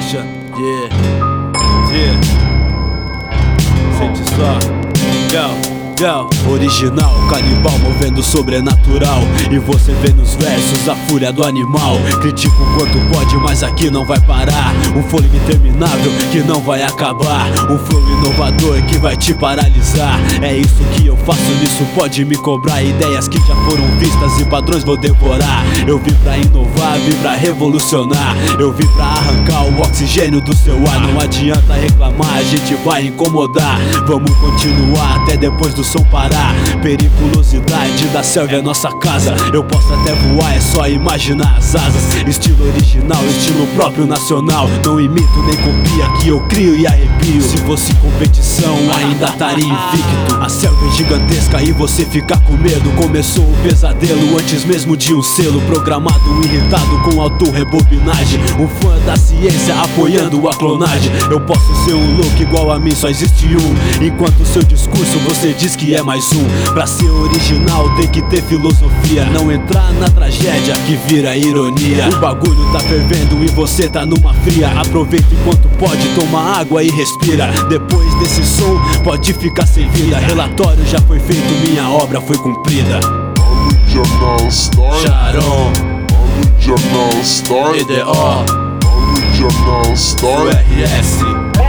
Production. Yeah. Sente só. Original, canibal movendo o sobrenatural. E você vê nos versos a fúria do animal. Critico quanto pode, mas aqui não vai parar. Um fôlego interminável que não vai acabar. Um flow inovador que vai te paralisar. É isso que eu faço, nisso pode me cobrar. Ideias que já foram vistas e padrões vou devorar. Eu vim pra inovar, vim pra revolucionar. Eu vim pra arrancar o oxigênio do seu ar. Não adianta reclamar, a gente vai incomodar. Vamos continuar até depois do som parar. Periculosidade da selva é nossa casa. Eu posso até voar, é só imaginar as asas. Estilo original, estilo próprio nacional. Não imito nem copia, que eu crio e arrepio. Se fosse competição, ainda estaria invicto. A selva é gigantesca e você fica com medo. Começou o pesadelo antes mesmo de um selo. Programado, irritado com auto-rebobinagem. Um fã da ciência apoiando a clonagem. Eu posso ser um louco igual a mim, só existe um. Enquanto seu discurso você diz que é mais um. Pra ser original tem que ter filosofia. Não entrar na tragédia que vira ironia. O bagulho tá fervendo e você tá numa fria. Aproveita enquanto pode, toma água e respira. Depois desse som pode ficar sem vida. Relatório já foi feito, minha obra foi cumprida. Original Star, Sharon, Original Star, EDO, Original Star, URS,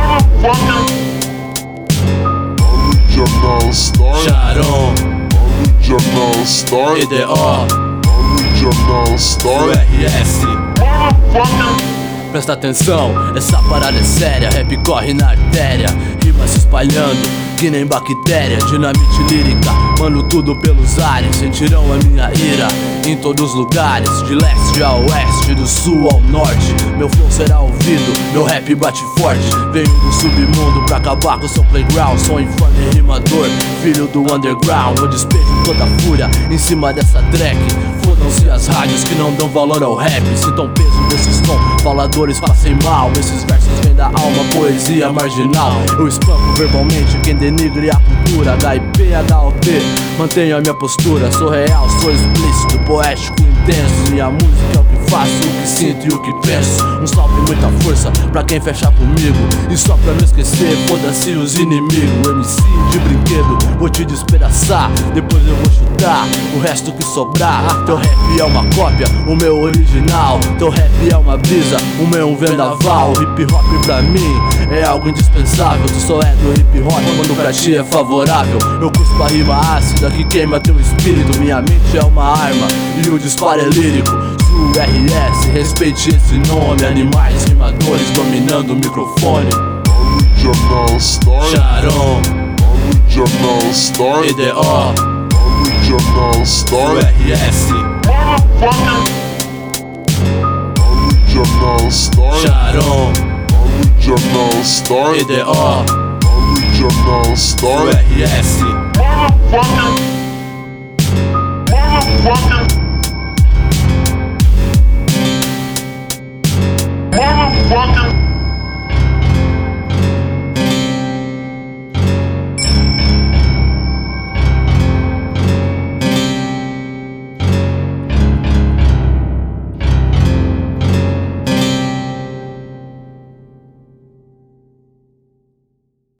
Original Star, Sharon, Original Star, EDO, Original Star, URS. Presta atenção, essa parada é séria. Rap corre na artéria, rima se espalhando que nem bactéria. Dinamite lírica, mano, tudo pelos ares. Sentirão a minha ira em todos os lugares. De leste a oeste, do sul ao norte. Meu flow será ouvido, meu rap bate forte. Venho do submundo pra acabar com seu playground. Sou infame rimador, filho do underground. Eu despejo toda a fúria em cima dessa track. Fodam-se as rádios que não dão valor ao rap. Sintam o peso desse som, faladores passem mal. Esses versos vêm da alma, poesia marginal. Eu espanco verbalmente quem denigre a cultura. HIP, HOP, mantenho a minha postura. Sou real, sou explícito, poético, intenso. Minha música é o que faço, o que sinto e o que penso. Um salve e muita força pra quem fecha comigo. E só pra não esquecer, foda-se os inimigos. MC de brinquedo, vou te despedaçar. Depois eu vou chutar o resto que sobrar. Teu rap é uma cópia, o meu original. Teu rap é uma brisa, o meu um vendaval. Hip hop pra mim é algo indispensável. Tu só é do hip hop quando pra ti é favorável. Eu cuspo a rima ácida que queima teu espírito. Minha mente é uma arma e o disparo é lírico. URS, respeite esse nome. Animais rimadores dominando o microfone. Original Star, Sharon, Original Star, EDO, Original Star, URS, Original Star, Sharon, Original Star, EDO, Original Star, URS. Motherfucker.